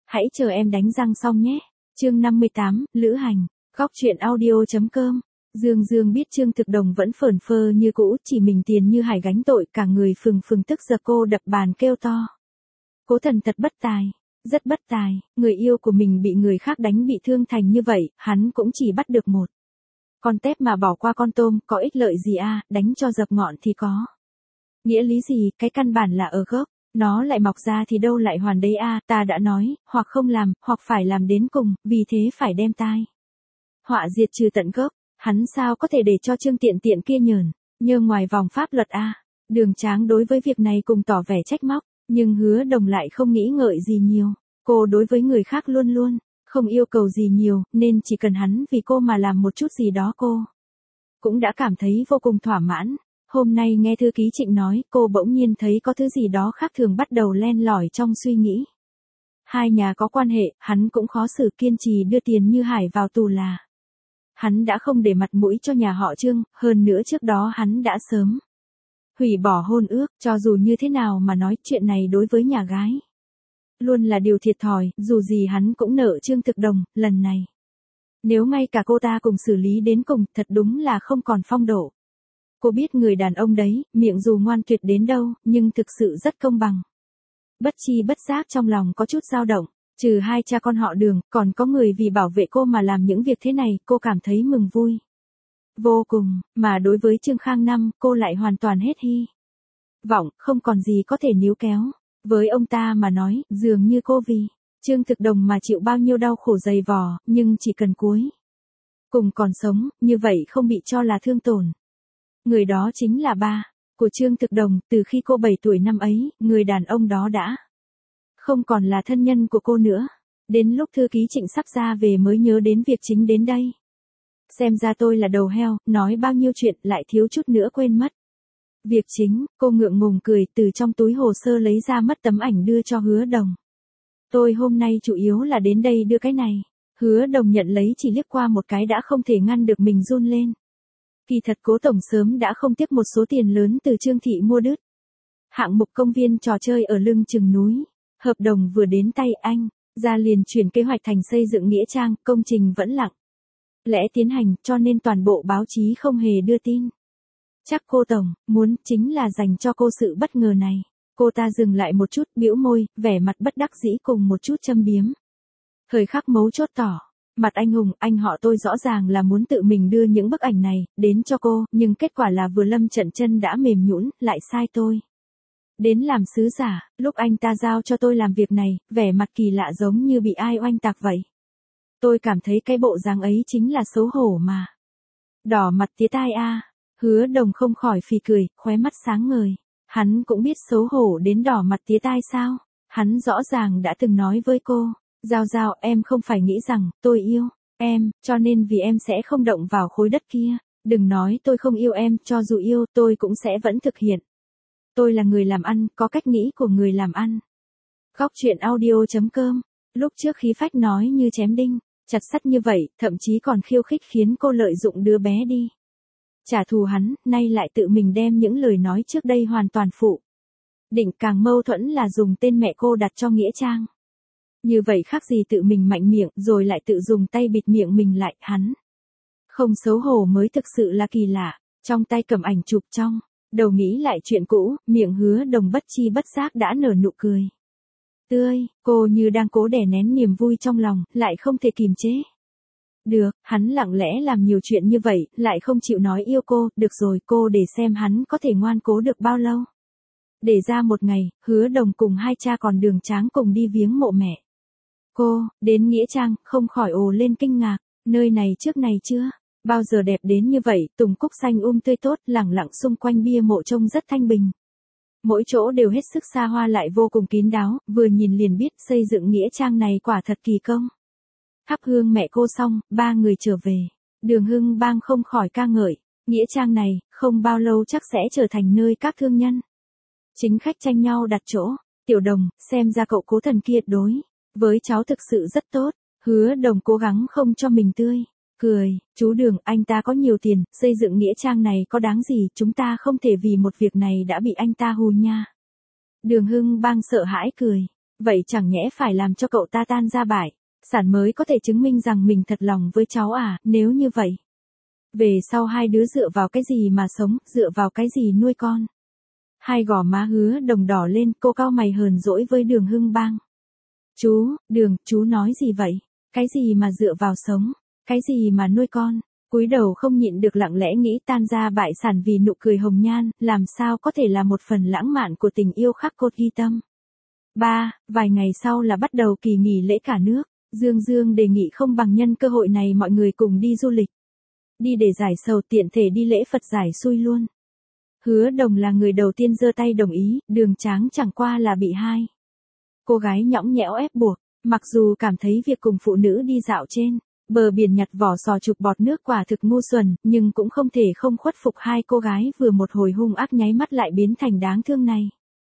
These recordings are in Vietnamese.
Hãy chờ em đánh răng xong nhé. Chương 58, Lữ hành. Góc truyện audio.com. Dương Dương biết Trương Thực Đồng vẫn phởn phơ như cũ, chỉ mình tiền như hải gánh tội, cả người phừng phừng tức giận. Cô đập bàn kêu to. Cố Thần thật bất tài, rất bất tài, người yêu của mình bị người khác đánh bị thương thành như vậy, hắn cũng chỉ bắt được một con tép mà bỏ qua con tôm, có ích lợi gì à, đánh cho dập ngọn thì có nghĩa lý gì, cái căn bản là ở gốc, nó lại mọc ra thì đâu lại hoàn đấy à, ta đã nói, hoặc không làm, hoặc phải làm đến cùng, vì thế phải đem tai họa diệt trừ tận gốc. Hắn sao có thể để cho Trương Tiện Tiện kia nhờ ngoài vòng pháp luật à. Đường Tráng đối với việc này cùng tỏ vẻ trách móc, nhưng Hứa Đồng lại không nghĩ ngợi gì nhiều. Cô đối với người khác luôn luôn không yêu cầu gì nhiều, nên chỉ cần hắn vì cô mà làm một chút gì đó cô cũng đã cảm thấy vô cùng thỏa mãn. Hôm nay nghe thư ký Trịnh nói, cô bỗng nhiên thấy có thứ gì đó khác thường bắt đầu len lỏi trong suy nghĩ. Hai nhà có quan hệ, hắn cũng khó xử kiên trì đưa tiền Như Hải vào tù là hắn đã không để mặt mũi cho nhà họ Trương, hơn nữa trước đó hắn đã sớm hủy bỏ hôn ước, cho dù như thế nào mà nói chuyện này đối với nhà gái luôn là điều thiệt thòi, dù gì hắn cũng nợ Trương Thực Đồng, lần này nếu ngay cả cô ta cùng xử lý đến cùng, thật đúng là không còn phong độ. Cô biết người đàn ông đấy, miệng dù ngoan tuyệt đến đâu, nhưng thực sự rất công bằng. Bất chi bất giác trong lòng có chút dao động, trừ hai cha con họ Đường, còn có người vì bảo vệ cô mà làm những việc thế này, cô cảm thấy mừng vui vô cùng, mà đối với Trương Khang Năm, cô lại hoàn toàn hết hy vọng, không còn gì có thể níu kéo. Với ông ta mà nói, dường như cô vì Trương Thực Đồng mà chịu bao nhiêu đau khổ dày vò, nhưng chỉ cần cuối cùng còn sống, như vậy không bị cho là thương tổn. Người đó chính là ba của Trương Thực Đồng, từ khi cô 7 tuổi năm ấy, người đàn ông đó đã không còn là thân nhân của cô nữa. Đến lúc thư ký Trịnh sắp ra về mới nhớ đến việc chính đến đây. Xem ra tôi là đầu heo, nói bao nhiêu chuyện lại thiếu chút nữa quên mất việc chính. Cô ngượng ngùng cười, từ trong túi hồ sơ lấy ra mất tấm ảnh đưa cho Hứa Đồng. Tôi hôm nay chủ yếu là đến đây đưa cái này. Hứa Đồng nhận lấy, chỉ liếc qua một cái đã không thể ngăn được mình run lên. Kỳ thật Cố tổng sớm đã không tiếc một số tiền lớn từ Trương thị mua đứt hạng mục công viên trò chơi ở lưng chừng núi. Hợp đồng vừa đến tay anh ra liền chuyển kế hoạch thành xây dựng nghĩa trang, công trình vẫn lặng lẽ tiến hành, cho nên toàn bộ báo chí không hề đưa tin. Chắc cô tổng muốn chính là dành cho cô sự bất ngờ này. Cô ta dừng lại một chút, bĩu môi, vẻ mặt bất đắc dĩ cùng một chút châm biếm. Thời khắc mấu chốt tỏ mặt anh hùng, anh họ tôi rõ ràng là muốn tự mình đưa những bức ảnh này đến cho cô, nhưng kết quả là vừa lâm trận chân đã mềm nhũn, lại sai tôi đến làm sứ giả. Lúc anh ta giao cho tôi làm việc này, vẻ mặt kỳ lạ giống như bị ai oanh tạc vậy. Tôi cảm thấy cái bộ dáng ấy chính là xấu hổ mà. Đỏ mặt tía tai a. Hứa Đồng không khỏi phì cười, khóe mắt sáng ngời. Hắn cũng biết xấu hổ đến đỏ mặt tía tai sao? Hắn rõ ràng đã từng nói với cô, Giao Giao, em không phải nghĩ rằng tôi yêu em, cho nên vì em sẽ không động vào khối đất kia. Đừng nói tôi không yêu em, cho dù yêu tôi cũng sẽ vẫn thực hiện. Tôi là người làm ăn, có cách nghĩ của người làm ăn. Góc truyện audio.com. Lúc trước khí phách nói như chém đinh, chặt sắt như vậy, thậm chí còn khiêu khích khiến cô lợi dụng đứa bé đi trả thù hắn, nay lại tự mình đem những lời nói trước đây hoàn toàn phụ định. Càng mâu thuẫn là dùng tên mẹ cô đặt cho nghĩa trang. Như vậy khác gì tự mình mạnh miệng rồi lại tự dùng tay bịt miệng mình lại. Hắn không xấu hổ mới thực sự là kỳ lạ. Trong tay cầm ảnh chụp, trong đầu nghĩ lại chuyện cũ, miệng Hứa Đồng bất chi bất giác đã nở nụ cười tươi. Cô như đang cố đè nén niềm vui trong lòng, lại không thể kìm chế được. Hắn lặng lẽ làm nhiều chuyện như vậy, lại không chịu nói yêu cô. Được rồi, cô để xem hắn có thể ngoan cố được bao lâu. Để ra một ngày, Hứa Đồng cùng hai cha còn Đường Tráng cùng đi viếng mộ mẹ cô. Đến nghĩa trang, không khỏi ồ lên kinh ngạc. Nơi này trước này chưa bao giờ đẹp đến như vậy, tùng cúc xanh tươi tốt, lẳng lặng xung quanh bia mộ trông rất thanh bình. Mỗi chỗ đều hết sức xa hoa lại vô cùng kín đáo, vừa nhìn liền biết xây dựng nghĩa trang này quả thật kỳ công. Thắp hương mẹ cô xong, ba người trở về. Đường Hưng Bang không khỏi ca ngợi, nghĩa trang này, không bao lâu chắc sẽ trở thành nơi các thương nhân chính khách tranh nhau đặt chỗ. Tiểu Đồng, xem ra cậu Cố Thần kia đối với cháu thực sự rất tốt. Hứa Đồng cố gắng không cho mình tươi cười. Chú Đường, anh ta có nhiều tiền, xây dựng nghĩa trang này có đáng gì, chúng ta không thể vì một việc này đã bị anh ta hù nha. Đường Hưng Bang sợ hãi cười. Vậy chẳng nhẽ phải làm cho cậu ta tan ra bại, sản mới có thể chứng minh rằng mình thật lòng với cháu à, nếu như vậy. Về sau hai đứa dựa vào cái gì mà sống, dựa vào cái gì nuôi con. Hai gò má Hứa Đồng đỏ lên, cô cau mày hờn dỗi với Đường Hưng Bang. Chú nói gì vậy? Cái gì mà dựa vào sống? Cái gì mà nuôi con? Cúi đầu không nhịn được lặng lẽ nghĩ tan ra bại sản vì nụ cười hồng nhan, làm sao có thể là một phần lãng mạn của tình yêu khắc cốt ghi tâm. Vài ngày sau là bắt đầu kỳ nghỉ lễ cả nước, Dương đề nghị không bằng nhân cơ hội này mọi người cùng đi du lịch. Đi để giải sầu tiện thể đi lễ Phật giải xui luôn. Hứa Đồng là người đầu tiên giơ tay đồng ý, Đường Tráng chẳng qua là bị hai cô gái nhõng nhẽo ép buộc, mặc dù cảm thấy việc cùng phụ nữ đi dạo trên bờ biển nhặt vỏ sò chụp bọt nước quả thực ngu xuẩn, nhưng cũng không thể không khuất phục hai cô gái vừa một hồi hung ác nháy mắt lại biến thành đáng thương này.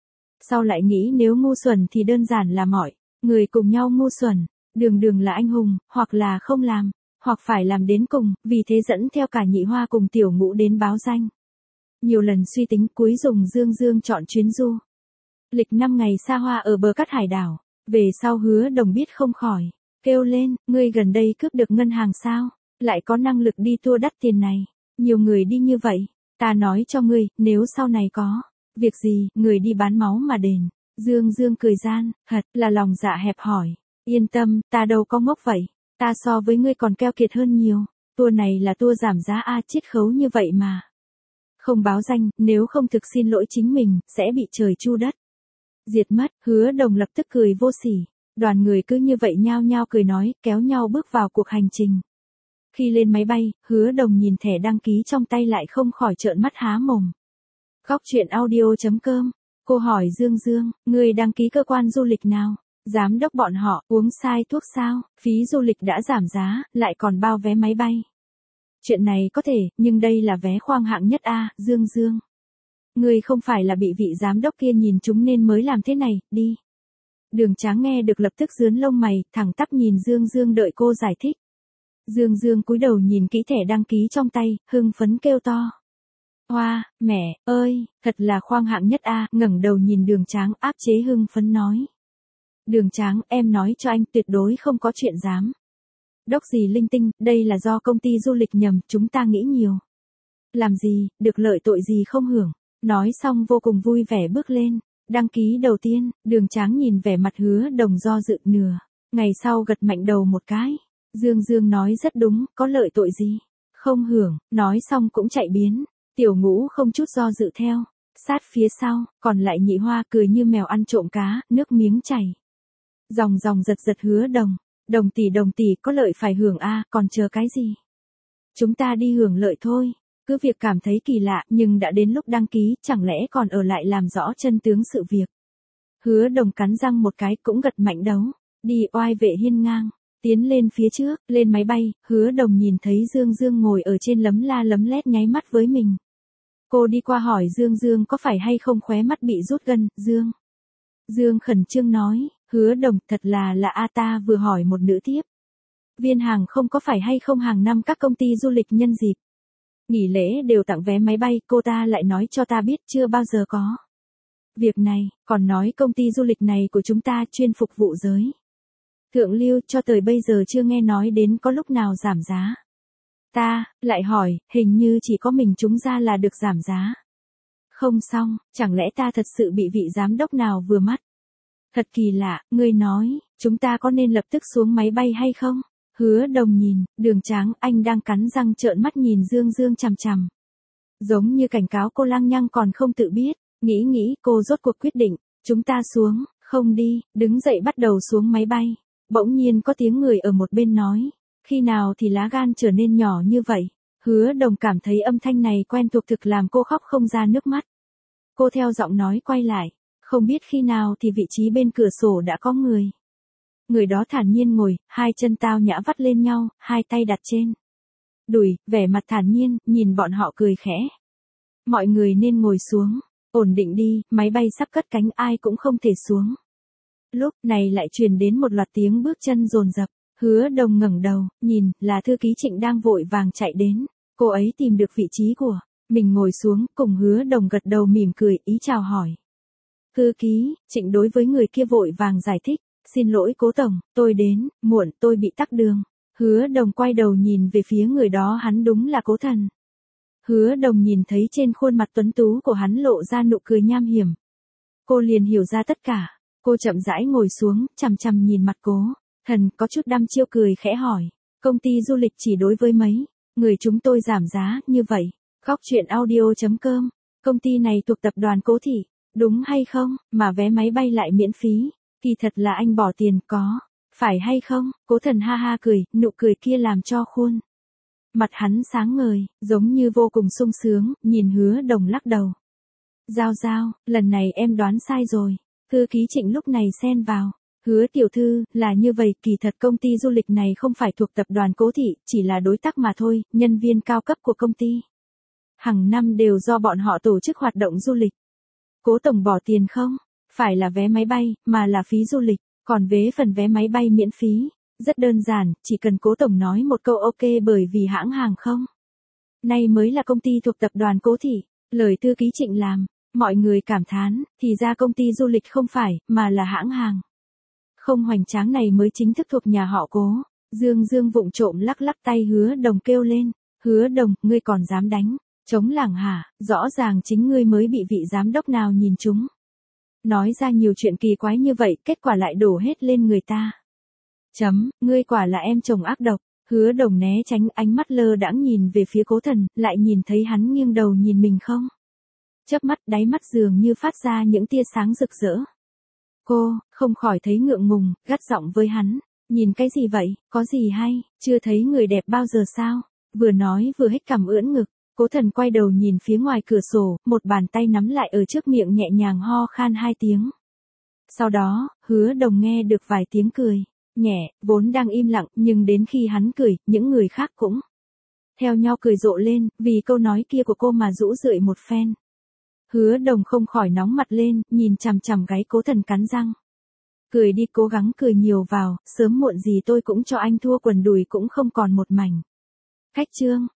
Sau lại nghĩ nếu ngu xuẩn thì đơn giản là mọi người cùng nhau ngu xuẩn, đường là anh hùng, hoặc là không làm, hoặc phải làm đến cùng, vì thế dẫn theo cả Nhị Hoa cùng Tiểu Ngũ đến báo danh. Nhiều lần suy tính cuối dùng Dương chọn chuyến du lịch 5 ngày xa hoa ở bờ cát hải đảo. Về sau Hứa Đồng biết không khỏi kêu lên, ngươi gần đây cướp được ngân hàng sao, lại có năng lực đi tour đắt tiền này, nhiều người đi như vậy, ta nói cho ngươi, nếu sau này có việc gì, người đi bán máu mà đền. Dương cười gian, thật là lòng dạ hẹp hòi, yên tâm, ta đâu có ngốc vậy, ta so với ngươi còn keo kiệt hơn nhiều, tour này là tour giảm giá chiết khấu như vậy mà. Không báo danh, nếu không thực xin lỗi chính mình, sẽ bị trời chu đất diệt mất. Hứa Đồng lập tức cười vô sỉ. Đoàn người cứ như vậy nhao nhao cười nói, kéo nhau bước vào cuộc hành trình. Khi lên máy bay, Hứa Đồng nhìn thẻ đăng ký trong tay lại không khỏi trợn mắt há mồm. Góc truyện audio.com. Cô hỏi Dương, người đăng ký cơ quan du lịch nào? Giám đốc bọn họ uống sai thuốc sao? Phí du lịch đã giảm giá, lại còn bao vé máy bay. Chuyện này có thể, nhưng đây là vé khoang hạng nhất Dương. Người không phải là bị vị giám đốc kia nhìn chúng nên mới làm thế này, đi. Đường Tráng nghe được lập tức rướn lông mày, thẳng tắp nhìn Dương đợi cô giải thích. Dương cúi đầu nhìn kỹ thẻ đăng ký trong tay, hưng phấn kêu to. Hoa, mẹ ơi, thật là khoang hạng nhất ngẩng đầu nhìn Đường Tráng áp chế hưng phấn nói. Đường Tráng, em nói cho anh tuyệt đối không có chuyện dám đốc gì linh tinh, đây là do công ty du lịch nhầm, chúng ta nghĩ nhiều. Làm gì, được lợi tội gì không hưởng. Nói xong vô cùng vui vẻ bước lên. Đăng ký đầu tiên, Đường Tráng nhìn vẻ mặt Hứa Đồng do dự nửa ngày sau gật mạnh đầu một cái. Dương nói rất đúng, có lợi tội gì không hưởng, nói xong cũng chạy biến. Tiểu Ngũ không chút do dự theo sát phía sau, còn lại Nhị Hoa cười như mèo ăn trộm cá, nước miếng chảy ròng giật Hứa Đồng. Đồng tỷ có lợi phải hưởng còn chờ cái gì? Chúng ta đi hưởng lợi thôi. Cứ việc cảm thấy kỳ lạ, nhưng đã đến lúc đăng ký, chẳng lẽ còn ở lại làm rõ chân tướng sự việc. Hứa Đồng cắn răng một cái cũng gật mạnh đầu. Đi oai vệ hiên ngang, tiến lên phía trước, lên máy bay, Hứa Đồng nhìn thấy Dương ngồi ở trên lấm la lấm lét nháy mắt với mình. Cô đi qua hỏi Dương có phải hay không khóe mắt bị rút gân, Dương khẩn trương nói, Hứa Đồng thật là ta vừa hỏi một nữ tiếp. Viên hàng không có phải hay không hàng năm các công ty du lịch nhân dịp nghỉ lễ đều tặng vé máy bay, cô ta lại nói cho ta biết chưa bao giờ có việc này, còn nói công ty du lịch này của chúng ta chuyên phục vụ giới thượng lưu, cho tới bây giờ chưa nghe nói đến có lúc nào giảm giá. Ta lại hỏi, hình như chỉ có mình chúng ra là được giảm giá. Không xong, chẳng lẽ ta thật sự bị vị giám đốc nào vừa mắt? Thật kỳ lạ, ngươi nói, chúng ta có nên lập tức xuống máy bay hay không? Hứa Đồng nhìn, Đường Tráng, anh đang cắn răng trợn mắt nhìn Dương chằm chằm. Giống như cảnh cáo cô lăng nhăng còn không tự biết, nghĩ cô rốt cuộc quyết định, chúng ta xuống, không đi, đứng dậy bắt đầu xuống máy bay. Bỗng nhiên có tiếng người ở một bên nói, khi nào thì lá gan trở nên nhỏ như vậy? Hứa Đồng cảm thấy âm thanh này quen thuộc thực làm cô khóc không ra nước mắt. Cô theo giọng nói quay lại, không biết khi nào thì vị trí bên cửa sổ đã có người. Người đó thản nhiên ngồi, hai chân tao nhã vắt lên nhau, hai tay đặt trên đùi, vẻ mặt thản nhiên, nhìn bọn họ cười khẽ. Mọi người nên ngồi xuống, ổn định đi, máy bay sắp cất cánh ai cũng không thể xuống. Lúc này lại truyền đến một loạt tiếng bước chân dồn dập. Hứa Đồng ngẩng đầu, nhìn, là thư ký Trịnh đang vội vàng chạy đến. Cô ấy tìm được vị trí của mình ngồi xuống, cùng Hứa Đồng gật đầu mỉm cười, ý chào hỏi. Thư ký, Trịnh đối với người kia vội vàng giải thích, xin lỗi cố tổng, tôi đến, muộn, tôi bị tắc đường. Hứa Đồng quay đầu nhìn về phía người đó, hắn đúng là Cố Thần. Hứa Đồng nhìn thấy trên khuôn mặt tuấn tú của hắn lộ ra nụ cười nham hiểm. Cô liền hiểu ra tất cả, cô chậm rãi ngồi xuống, chằm chằm nhìn mặt Cố Thần, có chút đăm chiêu cười khẽ hỏi, công ty du lịch chỉ đối với mấy người chúng tôi giảm giá như vậy. Góc truyện audio.com, công ty này thuộc tập đoàn Cố Thị, đúng hay không, mà vé máy bay lại miễn phí, kỳ thật là anh bỏ tiền có, phải hay không? Cố Thần ha ha cười, nụ cười kia làm cho khuôn mặt hắn sáng ngời, giống như vô cùng sung sướng, nhìn Hứa Đồng lắc đầu. Giao Giao, lần này em đoán sai rồi. Thư ký Trịnh lúc này xen vào. Hứa tiểu thư, là như vậy, kỳ thật công ty du lịch này không phải thuộc tập đoàn Cố Thị, chỉ là đối tác mà thôi, nhân viên cao cấp của công ty. Hàng năm đều do bọn họ tổ chức hoạt động du lịch. Cố tổng bỏ tiền không? Phải là vé máy bay, mà là phí du lịch, còn về phần vé máy bay miễn phí. Rất đơn giản, chỉ cần Cố tổng nói một câu ok bởi vì hãng hàng không. Nay mới là công ty thuộc tập đoàn Cố Thị, lời thư ký Trịnh làm, mọi người cảm thán, thì ra công ty du lịch không phải, mà là hãng hàng. Không hoành tráng này mới chính thức thuộc nhà họ Cố. Dương Dương vụng trộm lắc lắc tay Hứa Đồng kêu lên, Hứa Đồng, ngươi còn dám đánh chống lảng hả, rõ ràng chính ngươi mới bị vị giám đốc nào nhìn trúng. Nói ra nhiều chuyện kỳ quái như vậy, kết quả lại đổ hết lên người ta. Ngươi quả là em chồng ác độc. Hứa Đồng né tránh, ánh mắt lơ đãng nhìn về phía Cố Thần, lại nhìn thấy hắn nghiêng đầu nhìn mình không. Chớp mắt, đáy mắt dường như phát ra những tia sáng rực rỡ. Cô, không khỏi thấy ngượng ngùng, gắt giọng với hắn, nhìn cái gì vậy, có gì hay, chưa thấy người đẹp bao giờ sao? Vừa nói vừa hít cằm ưỡn ngực, Cố Thần quay đầu nhìn phía ngoài cửa sổ, một bàn tay nắm lại ở trước miệng nhẹ nhàng ho khan 2 tiếng. Sau đó, Hứa Đồng nghe được vài tiếng cười nhẹ, vốn đang im lặng, nhưng đến khi hắn cười, những người khác cũng theo nhau cười rộ lên, vì câu nói kia của cô mà rũ rượi một phen. Hứa Đồng không khỏi nóng mặt lên, nhìn chằm chằm gáy Cố Thần cắn răng. Cười đi, cố gắng cười nhiều vào, sớm muộn gì tôi cũng cho anh thua quần đùi cũng không còn một mảnh. Khách trương,